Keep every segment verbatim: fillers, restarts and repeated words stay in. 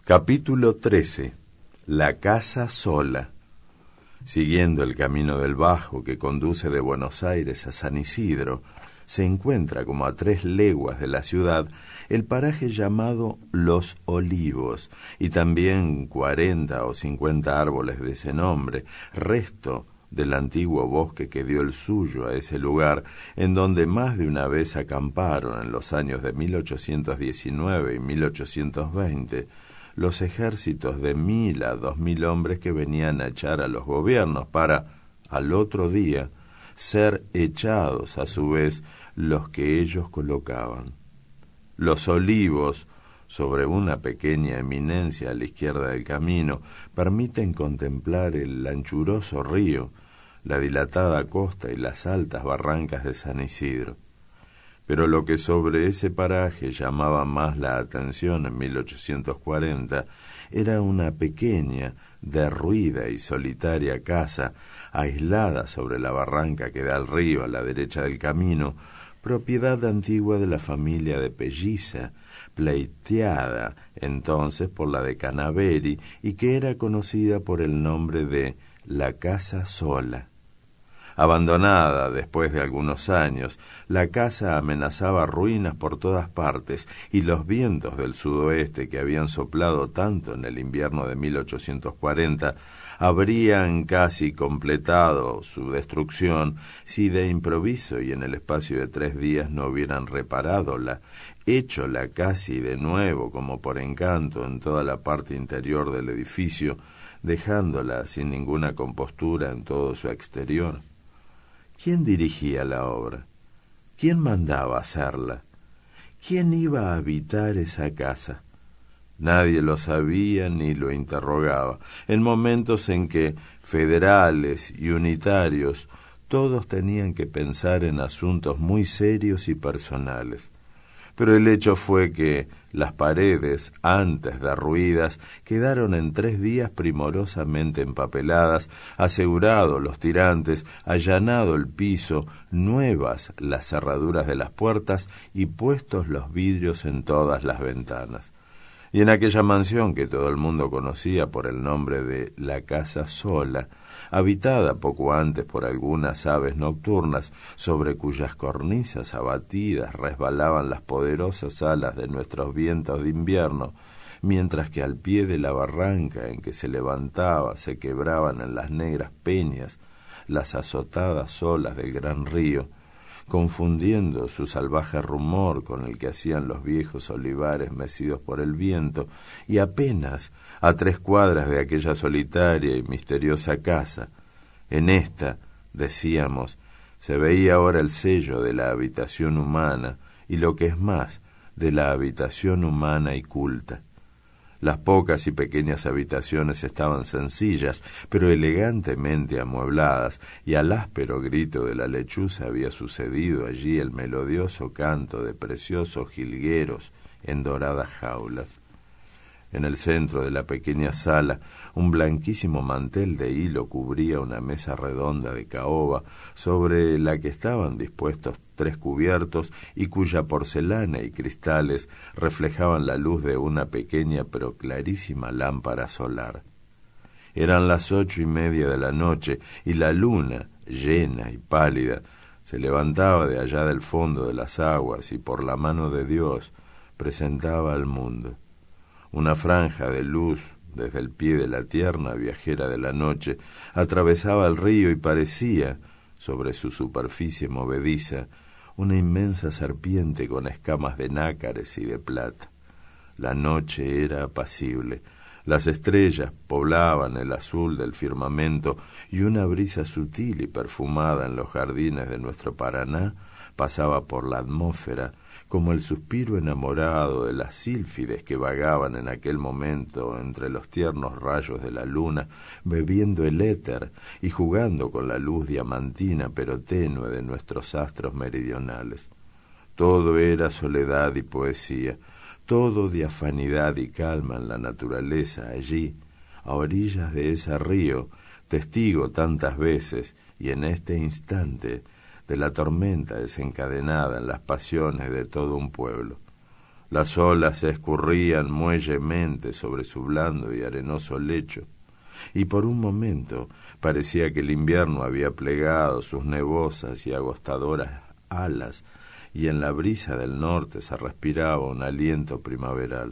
Capítulo trece. La casa sola. Siguiendo el camino del Bajo que conduce de Buenos Aires a San Isidro, se encuentra como a tres leguas de la ciudad el paraje llamado Los Olivos, y también cuarenta o cincuenta árboles de ese nombre, resto del antiguo bosque que dio el suyo a ese lugar, en donde más de una vez acamparon en los años de mil ochocientos diecinueve y mil ochocientos veinte los ejércitos de mil a dos mil hombres que venían a echar a los gobiernos para, al otro día, ser echados a su vez los que ellos colocaban. Los Olivos, sobre una pequeña eminencia a la izquierda del camino, permiten contemplar el anchuroso río, la dilatada costa y las altas barrancas de San Isidro. Pero lo que sobre ese paraje llamaba más la atención en mil ochocientos cuarenta era una pequeña, derruida y solitaria casa, aislada sobre la barranca que da al río a la derecha del camino, propiedad antigua de la familia de Pelliza, pleiteada entonces por la de Canaveri y que era conocida por el nombre de la Casa Sola. Abandonada después de algunos años, la casa amenazaba ruinas por todas partes y los vientos del sudoeste que habían soplado tanto en el invierno de mil ochocientos cuarenta habrían casi completado su destrucción si de improviso y en el espacio de tres días no hubieran reparádola, héchola casi de nuevo como por encanto en toda la parte interior del edificio, dejándola sin ninguna compostura en todo su exterior. ¿Quién dirigía la obra? ¿Quién mandaba hacerla? ¿Quién iba a habitar esa casa? Nadie lo sabía ni lo interrogaba, en momentos en que federales y unitarios todos tenían que pensar en asuntos muy serios y personales. Pero el hecho fue que las paredes, antes derruidas, quedaron en tres días primorosamente empapeladas, asegurado los tirantes, allanado el piso, nuevas las cerraduras de las puertas y puestos los vidrios en todas las ventanas. Y en aquella mansión que todo el mundo conocía por el nombre de la Casa Sola, habitada poco antes por algunas aves nocturnas, sobre cuyas cornisas abatidas resbalaban las poderosas alas de nuestros vientos de invierno, mientras que al pie de la barranca en que se levantaba se quebraban en las negras peñas las azotadas olas del gran río, confundiendo su salvaje rumor con el que hacían los viejos olivares mecidos por el viento, y apenas a tres cuadras de aquella solitaria y misteriosa casa, en esta, decíamos, se veía ahora el sello de la habitación humana, y lo que es más, de la habitación humana y culta. Las pocas y pequeñas habitaciones estaban sencillas, pero elegantemente amuebladas, y al áspero grito de la lechuza había sucedido allí el melodioso canto de preciosos jilgueros en doradas jaulas. En el centro de la pequeña sala, un blanquísimo mantel de hilo cubría una mesa redonda de caoba, sobre la que estaban dispuestos tres cubiertos y cuya porcelana y cristales reflejaban la luz de una pequeña pero clarísima lámpara solar. Eran las ocho y media de la noche y la luna, llena y pálida, se levantaba de allá del fondo de las aguas y por la mano de Dios presentaba al mundo una franja de luz desde el pie de la tierna viajera de la noche, atravesaba el río y parecía, sobre su superficie movediza, una inmensa serpiente con escamas de nácares y de plata. La noche era apacible, las estrellas poblaban el azul del firmamento y una brisa sutil y perfumada en los jardines de nuestro Paraná pasaba por la atmósfera como el suspiro enamorado de las sílfides que vagaban en aquel momento entre los tiernos rayos de la luna, bebiendo el éter y jugando con la luz diamantina pero tenue de nuestros astros meridionales. Todo era soledad y poesía, todo diafanidad y calma en la naturaleza allí, a orillas de ese río, testigo tantas veces y en este instante de la tormenta desencadenada en las pasiones de todo un pueblo. Las olas se escurrían muellemente sobre su blando y arenoso lecho, y por un momento parecía que el invierno había plegado sus nevosas y agostadoras alas, y en la brisa del norte se respiraba un aliento primaveral.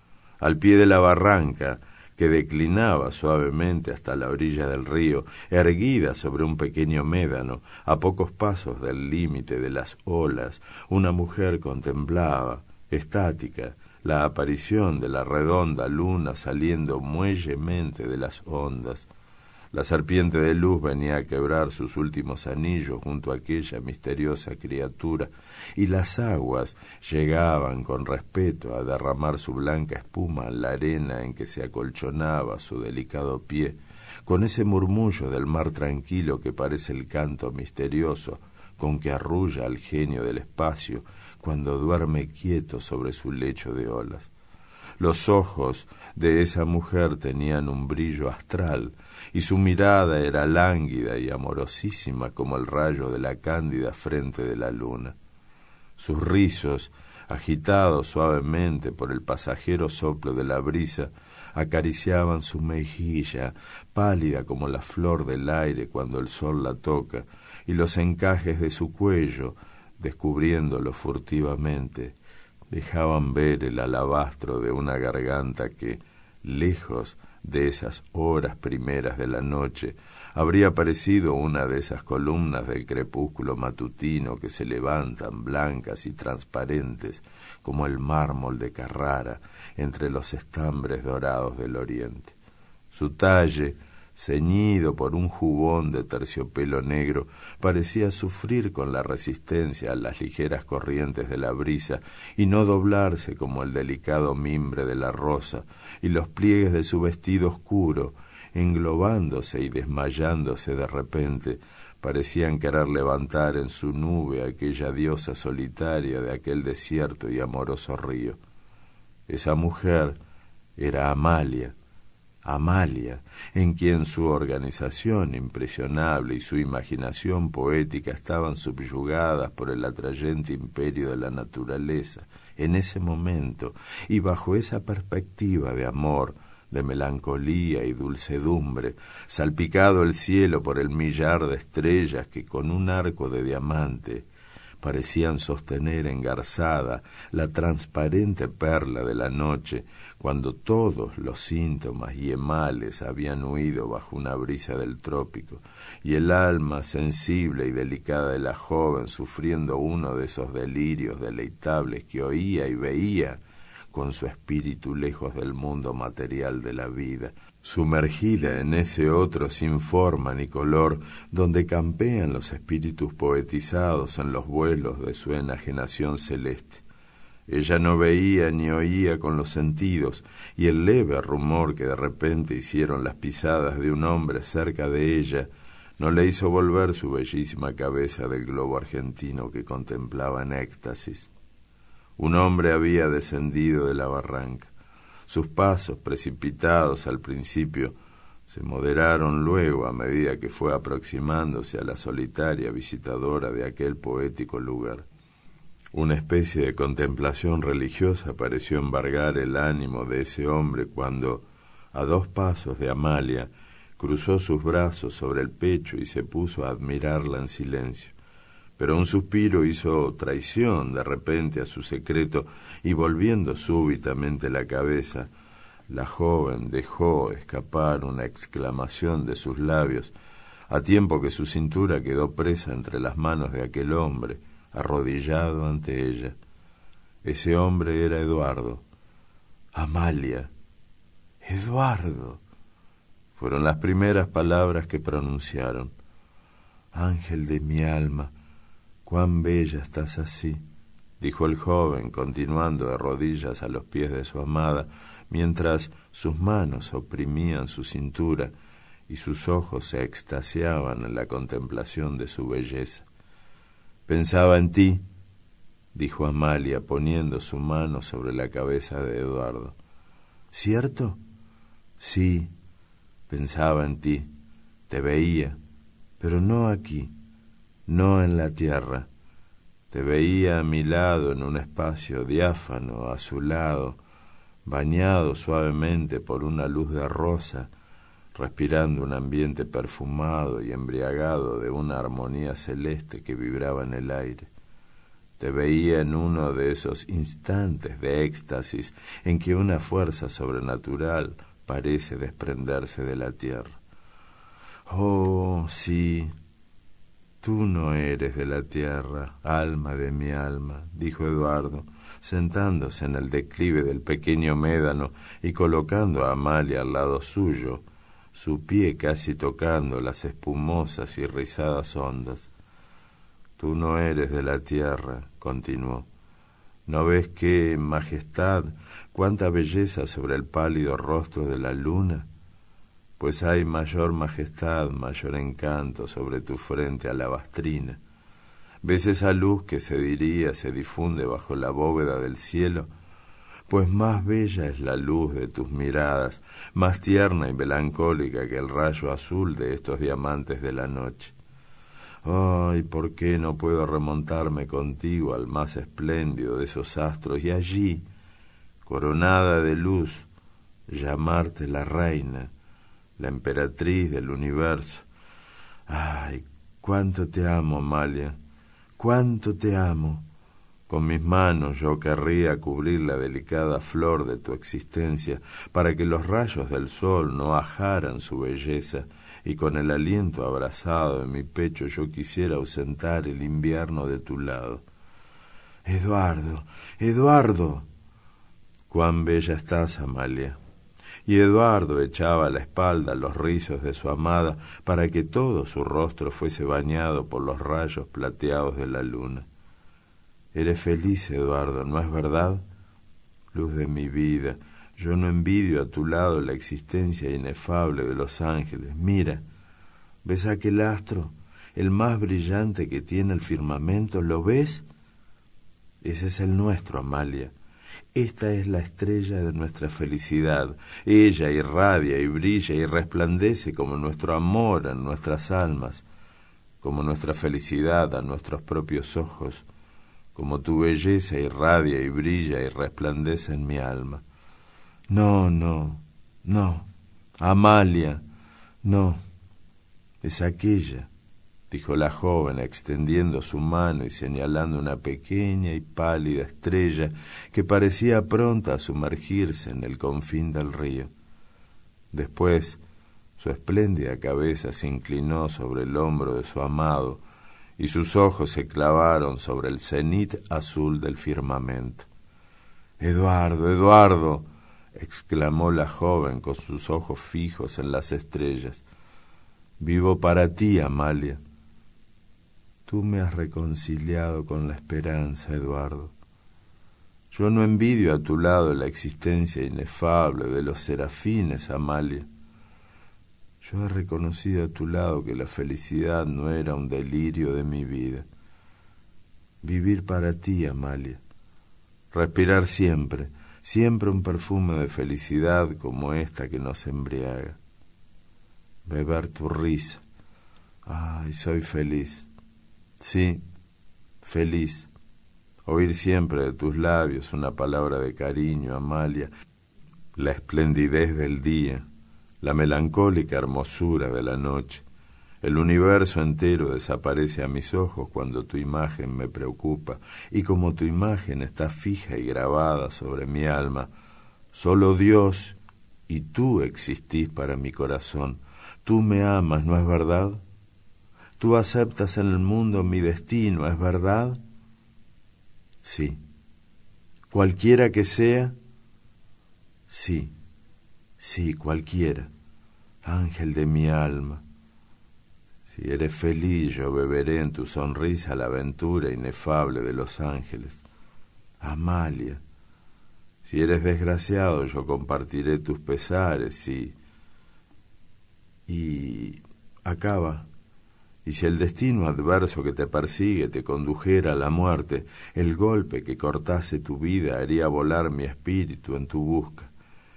Al pie de la barranca, que declinaba suavemente hasta la orilla del río, erguida sobre un pequeño médano, a pocos pasos del límite de las olas, una mujer contemplaba, estática, la aparición de la redonda luna saliendo muellemente de las ondas. La serpiente de luz venía a quebrar sus últimos anillos junto a aquella misteriosa criatura, y las aguas llegaban con respeto a derramar su blanca espuma en la arena en que se acolchonaba su delicado pie, con ese murmullo del mar tranquilo que parece el canto misterioso con que arrulla al genio del espacio cuando duerme quieto sobre su lecho de olas. Los ojos de esa mujer tenían un brillo astral, y su mirada era lánguida y amorosísima como el rayo de la cándida frente de la luna. Sus rizos, agitados suavemente por el pasajero soplo de la brisa, acariciaban su mejilla, pálida como la flor del aire cuando el sol la toca, y los encajes de su cuello, descubriéndolo furtivamente, dejaban ver el alabastro de una garganta que, lejos de esas horas primeras de la noche, habría parecido una de esas columnas del crepúsculo matutino que se levantan blancas y transparentes como el mármol de Carrara entre los estambres dorados del oriente. Su talle, ceñido por un jubón de terciopelo negro, parecía sufrir con la resistencia a las ligeras corrientes de la brisa y no doblarse como el delicado mimbre de la rosa, y los pliegues de su vestido oscuro, englobándose y desmayándose de repente, parecían querer levantar en su nube aquella diosa solitaria de aquel desierto y amoroso río. Esa mujer era Amalia, Amalia, en quien su organización impresionable y su imaginación poética estaban subyugadas por el atrayente imperio de la naturaleza, en ese momento, y bajo esa perspectiva de amor, de melancolía y dulcedumbre, salpicado el cielo por el millar de estrellas que con un arco de diamante parecían sostener engarzada la transparente perla de la noche, cuando todos los síntomas y emales habían huido bajo una brisa del trópico, y el alma sensible y delicada de la joven sufriendo uno de esos delirios deleitables que oía y veía con su espíritu lejos del mundo material de la vida, sumergida en ese otro sin forma ni color, donde campean los espíritus poetizados en los vuelos de su enajenación celeste. Ella no veía ni oía con los sentidos, y el leve rumor que de repente hicieron las pisadas de un hombre cerca de ella no le hizo volver su bellísima cabeza del globo argentino que contemplaba en éxtasis. Un hombre había descendido de la barranca. Sus pasos, precipitados al principio, se moderaron luego a medida que fue aproximándose a la solitaria visitadora de aquel poético lugar. Una especie de contemplación religiosa pareció embargar el ánimo de ese hombre cuando, a dos pasos de Amalia, cruzó sus brazos sobre el pecho y se puso a admirarla en silencio. Pero un suspiro hizo traición de repente a su secreto, y volviendo súbitamente la cabeza, la joven dejó escapar una exclamación de sus labios, a tiempo que su cintura quedó presa entre las manos de aquel hombre, arrodillado ante ella. Ese hombre era Eduardo. Amalia. Eduardo. Fueron las primeras palabras que pronunciaron. Ángel de mi alma, cuán bella estás así, dijo el joven, continuando de rodillas a los pies de su amada, mientras sus manos oprimían su cintura y sus ojos se extasiaban en la contemplación de su belleza. Pensaba en ti, dijo Amalia, poniendo su mano sobre la cabeza de Eduardo. ¿Cierto? Sí, pensaba en ti, te veía, pero no aquí, no en la tierra. Te veía a mi lado en un espacio diáfano, azulado, bañado suavemente por una luz de rosa, respirando un ambiente perfumado y embriagado de una armonía celeste que vibraba en el aire. Te veía en uno de esos instantes de éxtasis en que una fuerza sobrenatural parece desprenderse de la tierra. Oh, sí, tú no eres de la tierra, alma de mi alma, dijo Eduardo, sentándose en el declive del pequeño médano y colocando a Amalia al lado suyo, su pie casi tocando las espumosas y rizadas ondas. Tú no eres de la tierra, continuó. ¿No ves qué majestad, cuánta belleza sobre el pálido rostro de la luna? Pues hay mayor majestad, mayor encanto sobre tu frente alabastrina. ¿Ves esa luz que se diría se difunde bajo la bóveda del cielo? Pues más bella es la luz de tus miradas, más tierna y melancólica que el rayo azul de estos diamantes de la noche. Ay, ¿por qué no puedo remontarme contigo al más espléndido de esos astros y allí, coronada de luz, llamarte la reina, la emperatriz del universo? Ay, cuánto te amo, Amalia, cuánto te amo. Con mis manos yo querría cubrir la delicada flor de tu existencia para que los rayos del sol no ajaran su belleza, y con el aliento abrazado en mi pecho yo quisiera ausentar el invierno de tu lado. Eduardo, Eduardo. Cuán bella estás, Amalia. Y Eduardo echaba a la espalda los rizos de su amada para que todo su rostro fuese bañado por los rayos plateados de la luna. Eres feliz, Eduardo, ¿no es verdad? Luz de mi vida, yo no envidio a tu lado la existencia inefable de los ángeles. Mira, ¿ves aquel astro, el más brillante que tiene el firmamento? ¿Lo ves? Ese es el nuestro, Amalia. Esta es la estrella de nuestra felicidad. Ella irradia y brilla y resplandece como nuestro amor en nuestras almas, como nuestra felicidad a nuestros propios ojos, como tu belleza irradia y brilla y resplandece en mi alma. No, no, no, Amalia, no, es aquella, dijo la joven extendiendo su mano y señalando una pequeña y pálida estrella que parecía pronta a sumergirse en el confín del río. Después, su espléndida cabeza se inclinó sobre el hombro de su amado y sus ojos se clavaron sobre el cenit azul del firmamento. Eduardo, Eduardo, exclamó la joven con sus ojos fijos en las estrellas. Vivo para ti, Amalia. Tú me has reconciliado con la esperanza, Eduardo. Yo no envidio a tu lado la existencia inefable de los serafines, Amalia. Yo he reconocido a tu lado que la felicidad no era un delirio de mi vida. Vivir para ti, Amalia. Respirar siempre, siempre un perfume de felicidad como esta que nos embriaga. Beber tu risa. Ay, soy feliz. Sí, feliz. Oír siempre de tus labios una palabra de cariño, Amalia. La esplendidez del día, la melancólica hermosura de la noche. El universo entero desaparece a mis ojos cuando tu imagen me preocupa, y como tu imagen está fija y grabada sobre mi alma, solo Dios y tú existís para mi corazón. Tú me amas, ¿no es verdad? Tú aceptas en el mundo mi destino, ¿es verdad? Sí. ¿Cualquiera que sea? Sí, sí, cualquiera. Ángel de mi alma. Si eres feliz, yo beberé en tu sonrisa la aventura inefable de los ángeles. Amalia, si eres desgraciado, yo compartiré tus pesares y... y... acaba. Y si el destino adverso que te persigue te condujera a la muerte, el golpe que cortase tu vida haría volar mi espíritu en tu busca.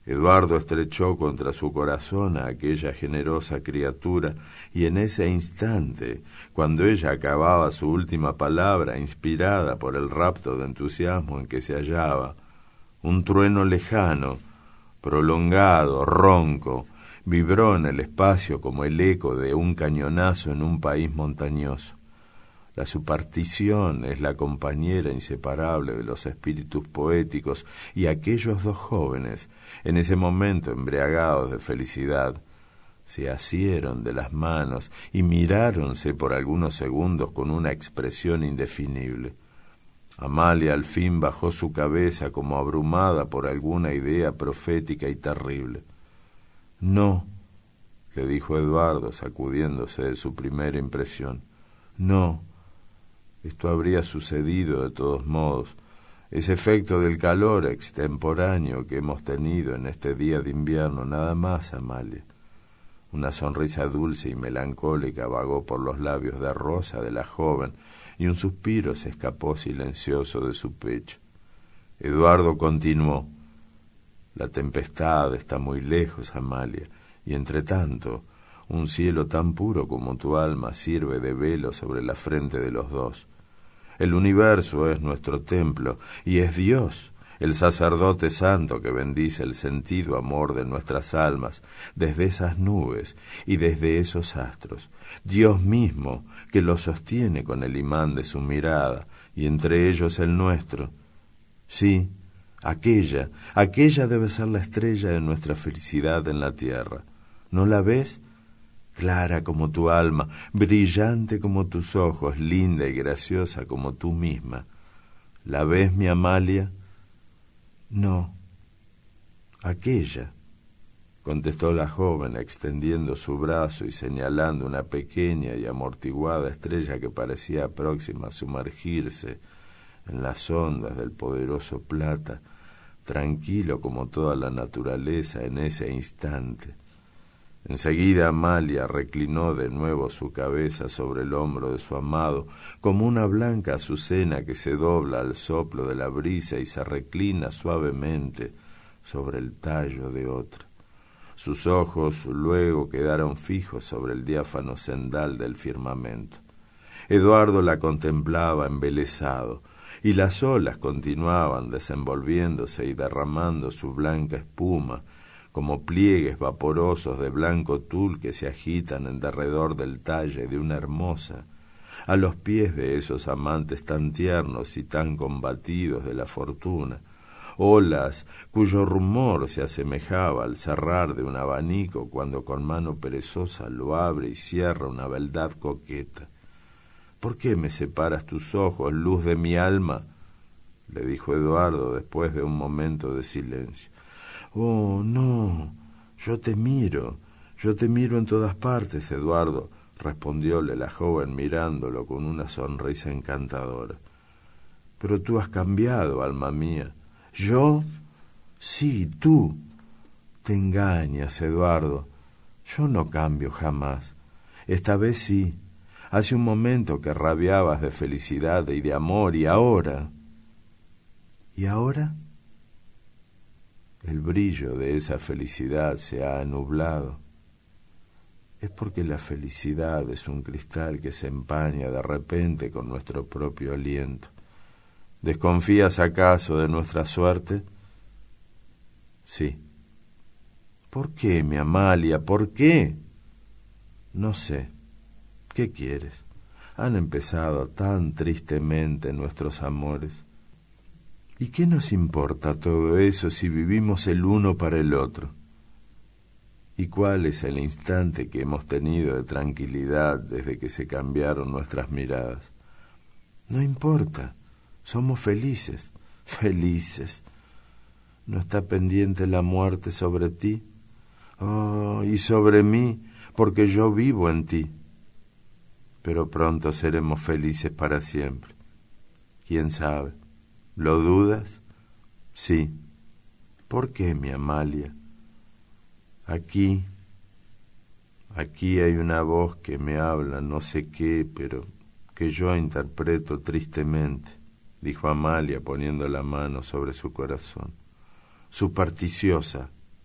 Eduardo estrechó contra su corazón a aquella generosa criatura, y en ese instante, cuando ella acababa su última palabra, inspirada por el rapto de entusiasmo en que se hallaba, un trueno lejano, prolongado, ronco, vibró en el espacio como el eco de un cañonazo en un país montañoso. La superstición es la compañera inseparable de los espíritus poéticos, y aquellos dos jóvenes, en ese momento embriagados de felicidad, se asieron de las manos y miráronse por algunos segundos con una expresión indefinible. Amalia al fin bajó su cabeza como abrumada por alguna idea profética y terrible. «No», le dijo Eduardo, sacudiéndose de su primera impresión, «no». Esto habría sucedido de todos modos. Ese efecto del calor extemporáneo que hemos tenido en este día de invierno, nada más, Amalia. Una sonrisa dulce y melancólica vagó por los labios de rosa de la joven, y un suspiro se escapó silencioso de su pecho. Eduardo continuó: «La tempestad está muy lejos, Amalia, y entre tanto, un cielo tan puro como tu alma sirve de velo sobre la frente de los dos. El universo es nuestro templo, y es Dios, el sacerdote santo, que bendice el sentido amor de nuestras almas desde esas nubes y desde esos astros. Dios mismo, que lo sostiene con el imán de su mirada, y entre ellos el nuestro. Sí, aquella, aquella debe ser la estrella de nuestra felicidad en la tierra. ¿No la ves? Clara como tu alma, brillante como tus ojos, linda y graciosa como tú misma. ¿La ves, mi Amalia?» «No, aquella», contestó la joven, extendiendo su brazo y señalando una pequeña y amortiguada estrella que parecía próxima a sumergirse en las ondas del poderoso plata, tranquilo como toda la naturaleza en ese instante. Enseguida Amalia reclinó de nuevo su cabeza sobre el hombro de su amado, como una blanca azucena que se dobla al soplo de la brisa y se reclina suavemente sobre el tallo de otra. Sus ojos luego quedaron fijos sobre el diáfano cendal del firmamento. Eduardo la contemplaba embelesado, y las olas continuaban desenvolviéndose y derramando su blanca espuma, como pliegues vaporosos de blanco tul que se agitan en derredor del talle de una hermosa, a los pies de esos amantes tan tiernos y tan combatidos de la fortuna, olas cuyo rumor se asemejaba al cerrar de un abanico cuando con mano perezosa lo abre y cierra una beldad coqueta. «¿Por qué me separas tus ojos, luz de mi alma?», le dijo Eduardo después de un momento de silencio. «Oh, no, yo te miro, yo te miro en todas partes, Eduardo», respondióle la joven mirándolo con una sonrisa encantadora. «Pero tú has cambiado, alma mía». «¿Yo? Sí, tú. Te engañas, Eduardo. Yo no cambio jamás. Esta vez sí. Hace un momento que rabiabas de felicidad y de amor, y ahora...» «¿Y ahora?» El brillo de esa felicidad se ha nublado. Es porque la felicidad es un cristal que se empaña de repente con nuestro propio aliento. ¿Desconfías acaso de nuestra suerte? Sí. ¿Por qué, mi Amalia? ¿Por qué? No sé. ¿Qué quieres? Han empezado tan tristemente nuestros amores. ¿Y qué nos importa todo eso si vivimos el uno para el otro? ¿Y cuál es el instante que hemos tenido de tranquilidad desde que se cambiaron nuestras miradas? No importa, somos felices, felices. ¿No está pendiente la muerte sobre ti? Oh, y sobre mí, porque yo vivo en ti. Pero pronto seremos felices para siempre. ¿Quién sabe? ¿Lo dudas? Sí. ¿Por qué, mi Amalia? Aquí, aquí hay una voz que me habla no sé qué, pero que yo interpreto tristemente, dijo Amalia poniendo la mano sobre su corazón. Supersticiosa,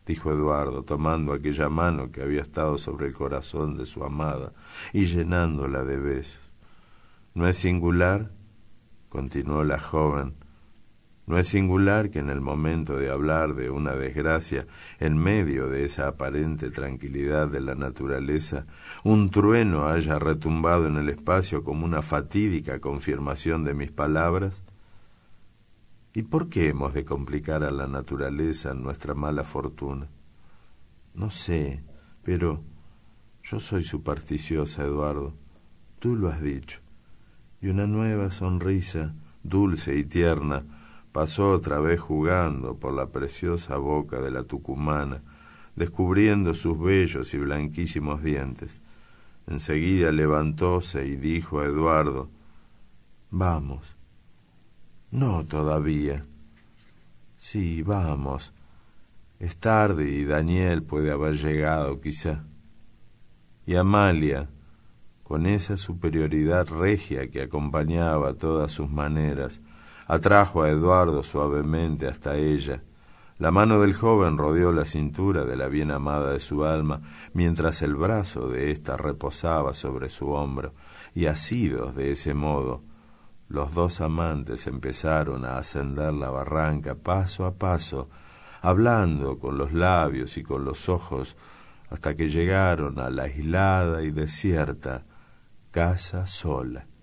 dijo Eduardo, tomando aquella mano que había estado sobre el corazón de su amada y llenándola de besos. ¿No es singular?, continuó la joven, ¿no es singular que en el momento de hablar de una desgracia, en medio de esa aparente tranquilidad de la naturaleza, un trueno haya retumbado en el espacio como una fatídica confirmación de mis palabras? ¿Y por qué hemos de complicar a la naturaleza nuestra mala fortuna? No sé, pero yo soy supersticiosa, Eduardo. Tú lo has dicho. Y una nueva sonrisa, dulce y tierna, pasó otra vez jugando por la preciosa boca de la tucumana, descubriendo sus bellos y blanquísimos dientes. Enseguida levantóse y dijo a Eduardo: «Vamos». «No todavía». «Sí, vamos. Es tarde y Daniel puede haber llegado, quizá». Y Amalia, con esa superioridad regia que acompañaba todas sus maneras, atrajo a Eduardo suavemente hasta ella. La mano del joven rodeó la cintura de la bien amada de su alma, mientras el brazo de ésta reposaba sobre su hombro, y asidos de ese modo, los dos amantes empezaron a ascender la barranca paso a paso, hablando con los labios y con los ojos, hasta que llegaron a la aislada y desierta Casa Sola.